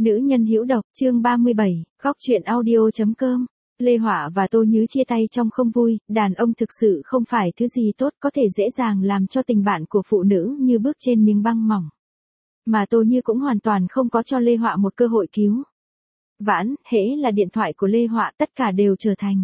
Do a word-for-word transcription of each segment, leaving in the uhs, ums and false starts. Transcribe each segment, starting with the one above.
Nữ nhân hữu độc, chương ba mươi bảy, góc truyện audio chấm com. Lê Họa và Tô Nhứ chia tay trong không vui, đàn ông thực sự không phải thứ gì tốt có thể dễ dàng làm cho tình bạn của phụ nữ như bước trên miếng băng mỏng. Mà Tô Như cũng hoàn toàn không có cho Lê Họa một cơ hội cứu vãn, hễ là điện thoại của Lê Họa tất cả đều trở thành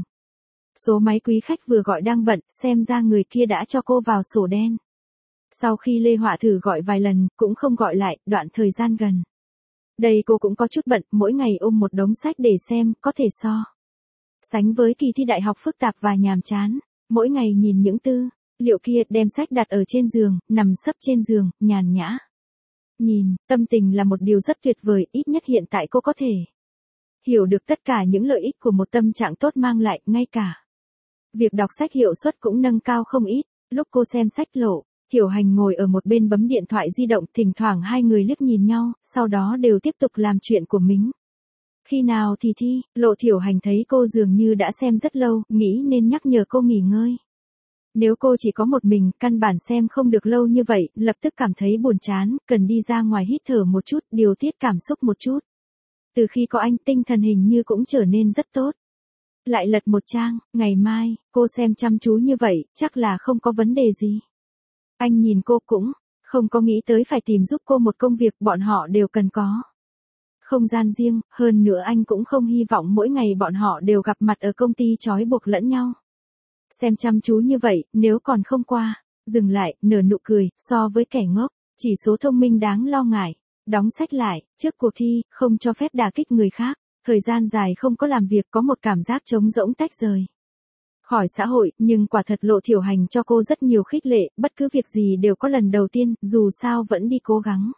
số máy quý khách vừa gọi đang bận, xem ra người kia đã cho cô vào sổ đen. Sau khi Lê Họa thử gọi vài lần, cũng không gọi lại, đoạn thời gian gần đây cô cũng có chút bận, mỗi ngày ôm một đống sách để xem, có thể so sánh với kỳ thi đại học phức tạp và nhàm chán. Mỗi ngày nhìn những tư liệu kia, đem sách đặt ở trên giường, nằm sấp trên giường, nhàn nhã nhìn, tâm tình là một điều rất tuyệt vời, ít nhất hiện tại cô có thể hiểu được tất cả những lợi ích của một tâm trạng tốt mang lại, ngay cả việc đọc sách hiệu suất cũng nâng cao không ít. Lúc cô xem sách, Lộ Thiểu Hành ngồi ở một bên bấm điện thoại di động, thỉnh thoảng hai người liếc nhìn nhau, sau đó đều tiếp tục làm chuyện của mình. Khi nào thì thi, Lộ Thiểu Hành thấy cô dường như đã xem rất lâu, nghĩ nên nhắc nhở cô nghỉ ngơi. Nếu cô chỉ có một mình, căn bản xem không được lâu như vậy, lập tức cảm thấy buồn chán, cần đi ra ngoài hít thở một chút, điều tiết cảm xúc một chút. Từ khi có anh, tinh thần hình như cũng trở nên rất tốt. Lại lật một trang, ngày mai, cô xem chăm chú như vậy, chắc là không có vấn đề gì. Anh nhìn cô cũng không có nghĩ tới phải tìm giúp cô một công việc, bọn họ đều cần có không gian riêng, hơn nữa anh cũng không hy vọng mỗi ngày bọn họ đều gặp mặt ở công ty trói buộc lẫn nhau. Xem chăm chú như vậy, nếu còn không qua, dừng lại, nở nụ cười, so với kẻ ngốc, chỉ số thông minh đáng lo ngại. Đóng sách lại, trước cuộc thi, không cho phép đả kích người khác, thời gian dài không có làm việc, có một cảm giác trống rỗng tách rời khỏi xã hội, nhưng quả thật Lộ Thiểu Hành cho cô rất nhiều khích lệ, bất cứ việc gì đều có lần đầu tiên, dù sao vẫn đi cố gắng.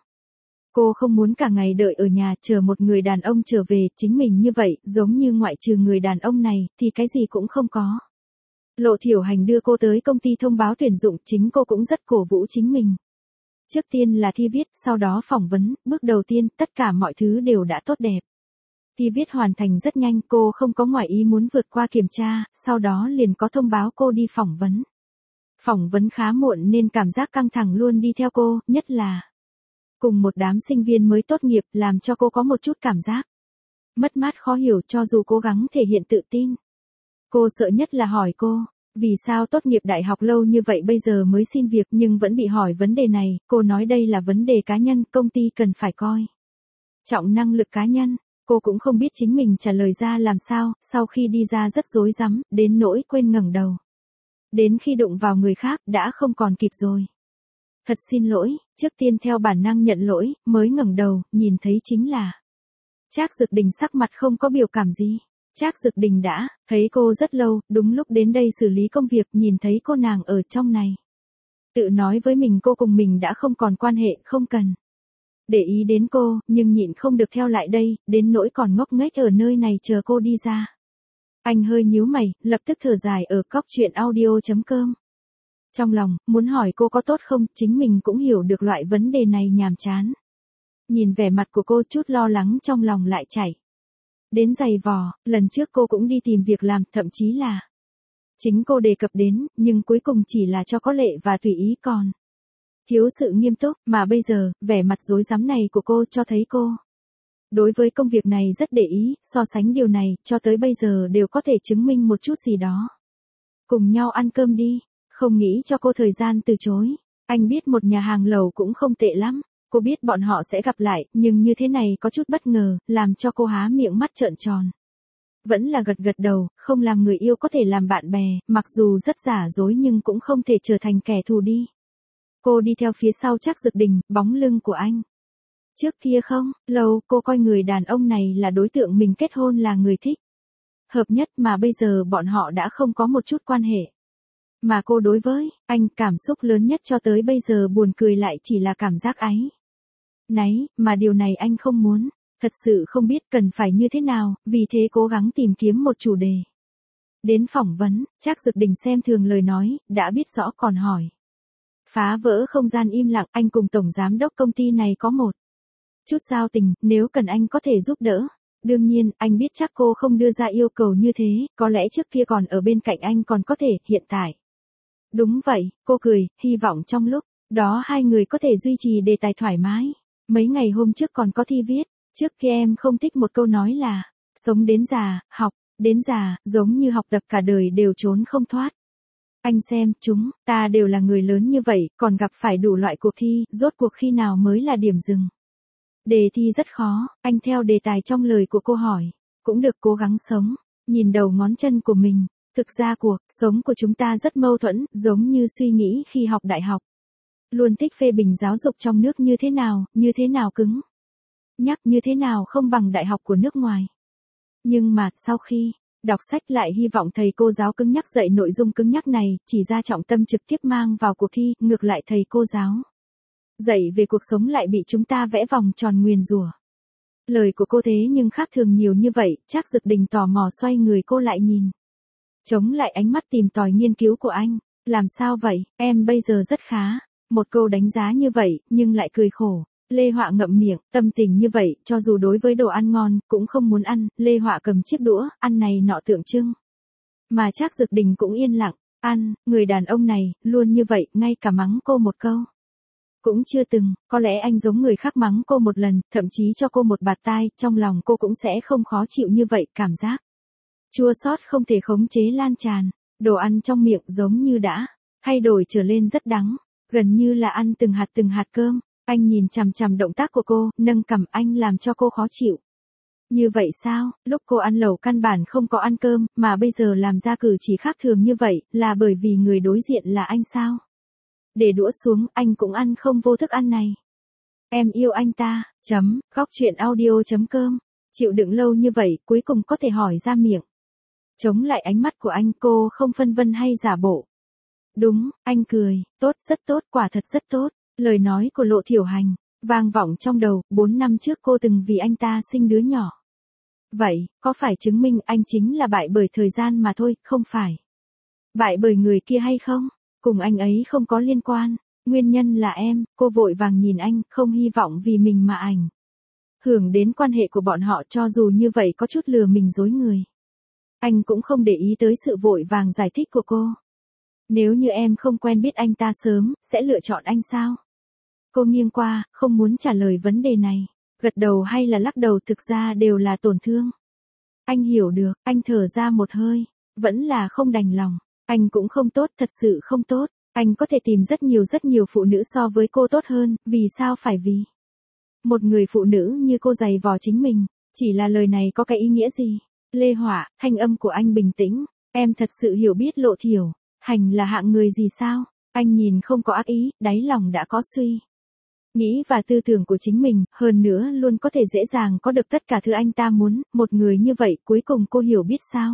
Cô không muốn cả ngày đợi ở nhà chờ một người đàn ông trở về, chính mình như vậy, giống như ngoại trừ người đàn ông này, thì cái gì cũng không có. Lộ Thiểu Hành đưa cô tới công ty thông báo tuyển dụng, chính cô cũng rất cổ vũ chính mình. Trước tiên là thi viết, sau đó phỏng vấn, bước đầu tiên, tất cả mọi thứ đều đã tốt đẹp. Thi viết hoàn thành rất nhanh, cô không có ngoại ý muốn vượt qua kiểm tra, sau đó liền có thông báo cô đi phỏng vấn. Phỏng vấn khá muộn nên cảm giác căng thẳng luôn đi theo cô, nhất là cùng một đám sinh viên mới tốt nghiệp, làm cho cô có một chút cảm giác mất mát khó hiểu, cho dù cố gắng thể hiện tự tin. Cô sợ nhất là hỏi cô, vì sao tốt nghiệp đại học lâu như vậy bây giờ mới xin việc, nhưng vẫn bị hỏi vấn đề này. Cô nói đây là vấn đề cá nhân, công ty cần phải coi trọng năng lực cá nhân. Cô cũng không biết chính mình trả lời ra làm sao, sau khi đi ra rất rối rắm, đến nỗi quên ngẩng đầu. Đến khi đụng vào người khác, đã không còn kịp rồi. Thật xin lỗi, trước tiên theo bản năng nhận lỗi, mới ngẩng đầu, nhìn thấy chính là Trác Dực Đình, sắc mặt không có biểu cảm gì. Trác Dực Đình đã thấy cô rất lâu, đúng lúc đến đây xử lý công việc, nhìn thấy cô nàng ở trong này. Tự nói với mình cô cùng mình đã không còn quan hệ, không cần để ý đến cô, nhưng nhịn không được theo lại đây, đến nỗi còn ngốc nghếch ở nơi này chờ cô đi ra. Anh hơi nhíu mày, lập tức thở dài ở góc truyện audio chấm com. Trong lòng, muốn hỏi cô có tốt không, chính mình cũng hiểu được loại vấn đề này nhàm chán. Nhìn vẻ mặt của cô, chút lo lắng trong lòng lại chảy đến giày vò. Lần trước cô cũng đi tìm việc làm, thậm chí là chính cô đề cập đến, nhưng cuối cùng chỉ là cho có lệ và tùy ý, còn thiếu sự nghiêm túc. Mà bây giờ, vẻ mặt rối rắm này của cô cho thấy cô đối với công việc này rất để ý, so sánh điều này, cho tới bây giờ đều có thể chứng minh một chút gì đó. Cùng nhau ăn cơm đi, không nghĩ cho cô thời gian từ chối. Anh biết một nhà hàng lẩu cũng không tệ lắm. Cô biết bọn họ sẽ gặp lại, nhưng như thế này có chút bất ngờ, làm cho cô há miệng mắt trợn tròn. Vẫn là gật gật đầu, không làm người yêu có thể làm bạn bè, mặc dù rất giả dối nhưng cũng không thể trở thành kẻ thù đi. Cô đi theo phía sau Trác Dực Đình, bóng lưng của anh. Trước kia không lâu, cô coi người đàn ông này là đối tượng mình kết hôn, là người thích hợp nhất, mà bây giờ bọn họ đã không có một chút quan hệ. Mà cô đối với anh, cảm xúc lớn nhất cho tới bây giờ buồn cười lại chỉ là cảm giác áy náy, mà điều này anh không muốn. Thật sự không biết cần phải như thế nào, vì thế cố gắng tìm kiếm một chủ đề. Đến phỏng vấn, Trác Dực Đình xem thường lời nói, đã biết rõ còn hỏi. Phá vỡ không gian im lặng, anh cùng tổng giám đốc công ty này có một chút giao tình, nếu cần anh có thể giúp đỡ. Đương nhiên, anh biết chắc cô không đưa ra yêu cầu như thế, có lẽ trước kia còn ở bên cạnh anh còn có thể, hiện tại. Đúng vậy, cô cười, hy vọng trong lúc đó hai người có thể duy trì đề tài thoải mái. Mấy ngày hôm trước còn có thi viết, Trước kia em không thích một câu nói là, sống đến già, học, đến già, giống như học tập cả đời đều trốn không thoát. Anh xem, chúng ta đều là người lớn như vậy, còn gặp phải đủ loại cuộc thi, rốt cuộc khi nào mới là điểm dừng. Đề thi rất khó, anh theo đề tài trong lời của cô hỏi, cũng được cố gắng sống, nhìn đầu ngón chân của mình, thực ra cuộc sống của chúng ta rất mâu thuẫn, giống như suy nghĩ khi học đại học. Luôn thích phê bình giáo dục trong nước như thế nào, như thế nào cứng. Nhắc như thế nào không bằng đại học của nước ngoài. Nhưng mà, sau khi đọc sách lại hy vọng thầy cô giáo cứng nhắc dạy nội dung cứng nhắc này, chỉ ra trọng tâm trực tiếp mang vào cuộc thi, ngược lại thầy cô giáo dạy về cuộc sống lại bị chúng ta vẽ vòng tròn nguyền rủa. Lời của cô thế nhưng khác thường nhiều như vậy, Trác Dực Đình tò mò xoay người cô lại nhìn. Chống lại ánh mắt tìm tòi nghiên cứu của anh, làm sao vậy, em bây giờ rất khá. Một câu đánh giá như vậy, nhưng lại cười khổ. Lê Họa ngậm miệng, tâm tình như vậy, cho dù đối với đồ ăn ngon, cũng không muốn ăn, Lê Họa cầm chiếc đũa, ăn này nọ tượng trưng. Mà Trác Dực Đình cũng yên lặng, ăn, người đàn ông này, luôn như vậy, ngay cả mắng cô một câu. Cũng chưa từng, có lẽ anh giống người khác mắng cô một lần, thậm chí cho cô một bạt tai, trong lòng cô cũng sẽ không khó chịu như vậy, cảm giác chua xót không thể khống chế lan tràn, đồ ăn trong miệng giống như đã thay đổi trở lên rất đắng, gần như là ăn từng hạt từng hạt cơm. Anh nhìn chằm chằm động tác của cô, nâng cằm anh làm cho cô khó chịu. Như vậy sao, lúc cô ăn lẩu căn bản không có ăn cơm, mà bây giờ làm ra cử chỉ khác thường như vậy, là bởi vì người đối diện là anh sao? Để đũa xuống, anh cũng ăn không vô thức ăn này. Em yêu anh ta, chấm, góc chuyện audio chấm com. Chịu đựng lâu như vậy, cuối cùng có thể hỏi ra miệng. Chống lại ánh mắt của anh, cô không phân vân hay giả bộ. Đúng, anh cười, tốt, rất tốt, quả thật rất tốt. Lời nói của Lộ Thiểu Hành, vang vọng trong đầu, bốn năm trước cô từng vì anh ta sinh đứa nhỏ. Vậy, có phải chứng minh anh chính là bại bởi thời gian mà thôi, không phải? Bại bởi người kia hay không? Cùng anh ấy không có liên quan, nguyên nhân là em, cô vội vàng nhìn anh, không hy vọng vì mình mà ảnh hưởng đến quan hệ của bọn họ, cho dù như vậy có chút lừa mình dối người. Anh cũng không để ý tới sự vội vàng giải thích của cô. Nếu như em không quen biết anh ta sớm, sẽ lựa chọn anh sao? Cô nghiêng qua, không muốn trả lời vấn đề này. Gật đầu hay là lắc đầu thực ra đều là tổn thương. Anh hiểu được, anh thở ra một hơi. Vẫn là không đành lòng. Anh cũng không tốt, thật sự không tốt. Anh có thể tìm rất nhiều rất nhiều phụ nữ so với cô tốt hơn, vì sao phải vì một người phụ nữ như cô giày vò chính mình. Chỉ là lời này có cái ý nghĩa gì? Lê Họa, thanh âm của anh bình tĩnh. Em thật sự hiểu biết Lộ Thiểu Hành là hạng người gì sao? Anh nhìn không có ác ý, đáy lòng đã có suy nghĩ và tư tưởng của chính mình, hơn nữa luôn có thể dễ dàng có được tất cả thứ anh ta muốn, một người như vậy cuối cùng cô hiểu biết sao?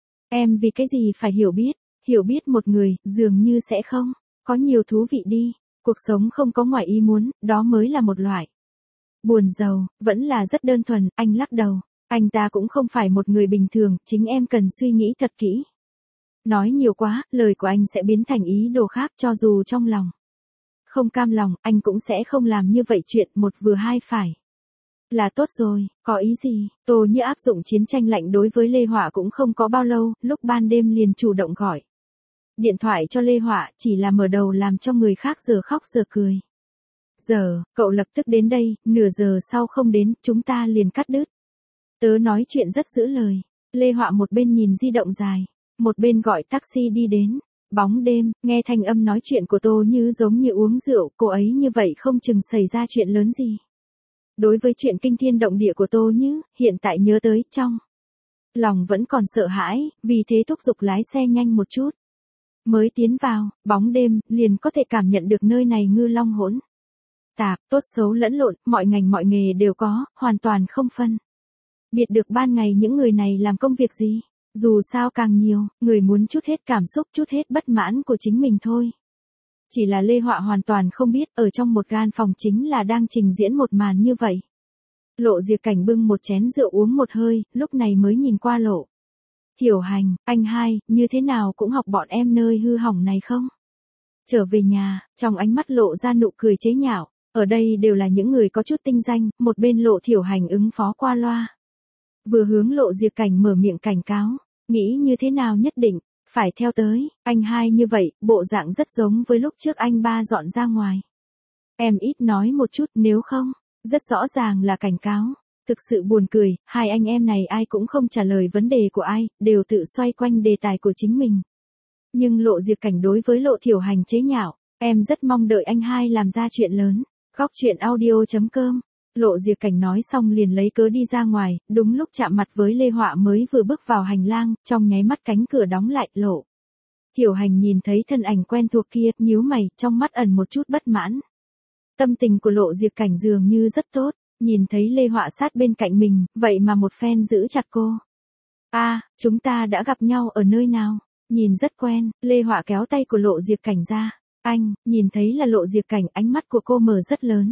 Em vì cái gì phải hiểu biết? Hiểu biết một người, dường như sẽ không có nhiều thú vị đi, cuộc sống không có ngoài ý muốn, đó mới là một loại buồn giàu, vẫn là rất đơn thuần, anh lắc đầu. Anh ta cũng không phải một người bình thường, chính em cần suy nghĩ thật kỹ. Nói nhiều quá, lời của anh sẽ biến thành ý đồ khác, cho dù trong lòng không cam lòng, anh cũng sẽ không làm như vậy, chuyện một vừa hai phải là tốt rồi, có ý gì? Tô Như áp dụng chiến tranh lạnh đối với Lê Họa cũng không có bao lâu, lúc ban đêm liền chủ động gọi điện thoại cho Lê Họa, chỉ là mở đầu làm cho người khác giờ khóc giờ cười. Giờ, cậu lập tức đến đây, nửa giờ sau không đến, chúng ta liền cắt đứt. Tớ nói chuyện rất giữ lời. Lê Họa một bên nhìn di động dài, một bên gọi taxi đi đến. Bóng đêm, nghe thanh âm nói chuyện của Tô Như giống như uống rượu, cô ấy như vậy không chừng xảy ra chuyện lớn gì. Đối với chuyện kinh thiên động địa của Tô Như, hiện tại nhớ tới, trong lòng vẫn còn sợ hãi, vì thế thúc giục lái xe nhanh một chút. Mới tiến vào, bóng đêm, liền có thể cảm nhận được nơi này ngư long hỗn tạp, tốt xấu lẫn lộn, mọi ngành mọi nghề đều có, hoàn toàn không phân biệt được ban ngày những người này làm công việc gì. Dù sao càng nhiều, người muốn chút hết cảm xúc, chút hết bất mãn của chính mình thôi. Chỉ là Lê Họa hoàn toàn không biết, ở trong một gian phòng chính là đang trình diễn một màn như vậy. Lộ Diệc Cảnh bưng một chén rượu uống một hơi, lúc này mới nhìn qua Lộ Thiểu Hành, anh hai, như thế nào cũng học bọn em nơi hư hỏng này không? Trở về nhà, trong ánh mắt lộ ra nụ cười chế nhạo, ở đây đều là những người có chút tinh danh, một bên Lộ Thiểu Hành ứng phó qua loa. Vừa hướng Lộ Diệc Cảnh mở miệng cảnh cáo, nghĩ như thế nào nhất định phải theo tới, anh hai như vậy, bộ dạng rất giống với lúc trước anh ba dọn ra ngoài. Em ít nói một chút, nếu không, rất rõ ràng là cảnh cáo. Thực sự buồn cười, hai anh em này ai cũng không trả lời vấn đề của ai, đều tự xoay quanh đề tài của chính mình. Nhưng Lộ Diệc Cảnh đối với Lộ Thiểu Hành chế nhạo, em rất mong đợi anh hai làm ra chuyện lớn. Góc truyện audio chấm com. Lộ Diệc Cảnh nói xong liền lấy cớ đi ra ngoài, đúng lúc chạm mặt với Lê Họa mới vừa bước vào hành lang, trong nháy mắt cánh cửa đóng lại, Lộ Thiểu Hành nhìn thấy thân ảnh quen thuộc kia, nhíu mày, trong mắt ẩn một chút bất mãn. Tâm tình của Lộ Diệc Cảnh dường như rất tốt, nhìn thấy Lê Họa sát bên cạnh mình, vậy mà một phen giữ chặt cô. A, à, chúng ta đã gặp nhau ở nơi nào? Nhìn rất quen, Lê Họa kéo tay của Lộ Diệc Cảnh ra. Anh, nhìn thấy là Lộ Diệc Cảnh, ánh mắt của cô mở rất lớn.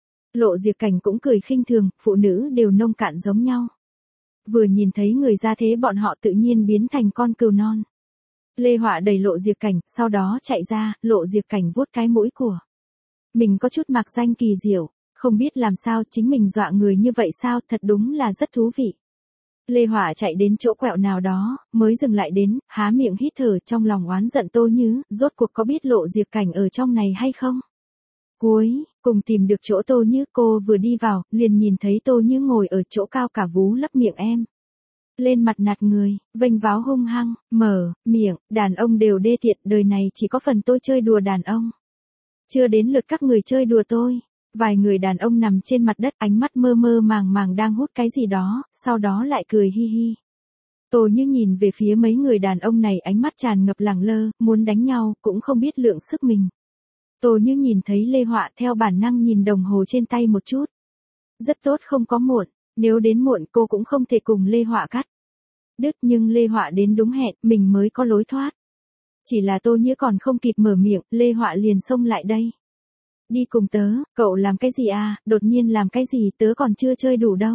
Lộ Diệc Cảnh cũng cười khinh thường, phụ nữ đều nông cạn giống nhau. Vừa nhìn thấy người ra thế bọn họ tự nhiên biến thành con cừu non. Lê Họa đẩy Lộ Diệc Cảnh, sau đó chạy ra, Lộ Diệc Cảnh vuốt cái mũi của mình có chút mạc danh kỳ diệu, không biết làm sao chính mình dọa người như vậy sao, thật đúng là rất thú vị. Lê Họa chạy đến chỗ quẹo nào đó, mới dừng lại đến, há miệng hít thở, trong lòng oán giận Tô Nhứ, rốt cuộc có biết Lộ Diệc Cảnh ở trong này hay không? Cuối cùng tìm được chỗ Tô Nhứ, cô vừa đi vào, liền nhìn thấy Tô Nhứ ngồi ở chỗ cao cả vú lấp miệng em. Lên mặt nạt người, vênh váo hung hăng, mở miệng, đàn ông đều đê tiện, đời này chỉ có phần tôi chơi đùa đàn ông. Chưa đến lượt các người chơi đùa tôi. Vài người đàn ông nằm trên mặt đất, ánh mắt mơ mơ màng màng đang hút cái gì đó, sau đó lại cười hi hi. Tô Như nhìn về phía mấy người đàn ông này, ánh mắt tràn ngập lẳng lơ, muốn đánh nhau, cũng không biết lượng sức mình. Tô Như nhìn thấy Lê Họa, theo bản năng nhìn đồng hồ trên tay một chút. Rất tốt không có muộn, nếu đến muộn cô cũng không thể cùng Lê Họa cắt đứt, nhưng Lê Họa đến đúng hẹn, mình mới có lối thoát. Chỉ là Tô Như còn không kịp mở miệng, Lê Họa liền xông lại đây. Đi cùng tớ, cậu làm cái gì à, đột nhiên làm cái gì, tớ còn chưa chơi đủ đâu.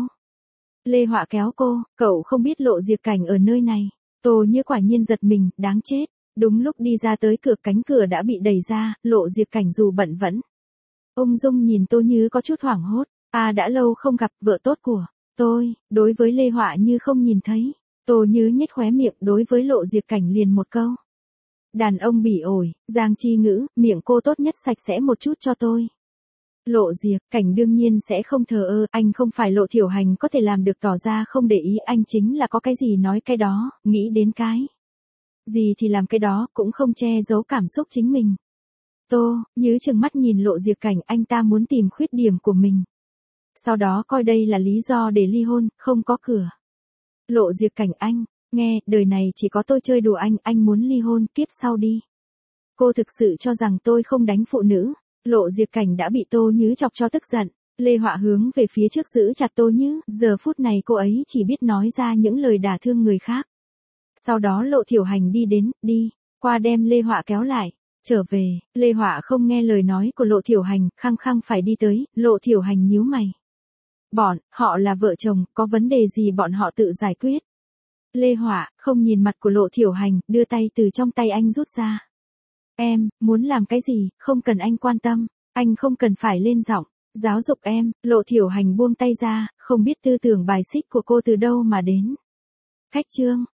Lê Họa kéo cô, cậu không biết Lộ Diệc Cảnh ở nơi này. Tô Như quả nhiên giật mình, đáng chết. Đúng lúc đi ra tới cửa, cánh cửa đã bị đẩy ra, Lộ Diệc Cảnh dù bận vẫn ung dung nhìn Tô Như có chút hoảng hốt. À, đã lâu không gặp, vợ tốt của tôi. Đối với Lê Họa như không nhìn thấy. Tô Như nhếch khóe miệng, đối với Lộ Diệc Cảnh liền một câu. Đàn ông bỉ ổi, Giang Chi Ngữ, miệng cô tốt nhất sạch sẽ một chút cho tôi. Lộ Diệc Cảnh đương nhiên sẽ không thờ ơ, anh không phải Lộ Thiểu Hành có thể làm được tỏ ra không để ý, anh chính là có cái gì nói cái đó, nghĩ đến cái gì thì làm cái đó, cũng không che giấu cảm xúc chính mình. Tô Như trừng mắt nhìn Lộ Diệc Cảnh, anh ta muốn tìm khuyết điểm của mình. Sau đó coi đây là lý do để ly hôn, không có cửa. Lộ Diệc Cảnh, anh, nghe, đời này chỉ có tôi chơi đùa anh, anh muốn ly hôn, kiếp sau đi. Cô thực sự cho rằng tôi không đánh phụ nữ. Lộ Diệc Cảnh đã bị Tô Như chọc cho tức giận. Lê Họa hướng về phía trước giữ chặt Tô Như, giờ phút này cô ấy chỉ biết nói ra những lời đả thương người khác. Sau đó Lộ Thiểu Hành đi đến, đi qua đem Lê Họa kéo lại. Trở về, Lê Họa không nghe lời nói của Lộ Thiểu Hành, khăng khăng phải đi tới. Lộ Thiểu Hành nhíu mày. Bọn họ là vợ chồng, có vấn đề gì bọn họ tự giải quyết. Lê Họa không nhìn mặt của Lộ Thiểu Hành, đưa tay từ trong tay anh rút ra. Em, muốn làm cái gì, không cần anh quan tâm, anh không cần phải lên giọng, giáo dục em. Lộ Thiểu Hành buông tay ra, không biết tư tưởng bài xích của cô từ đâu mà đến. Khách trương,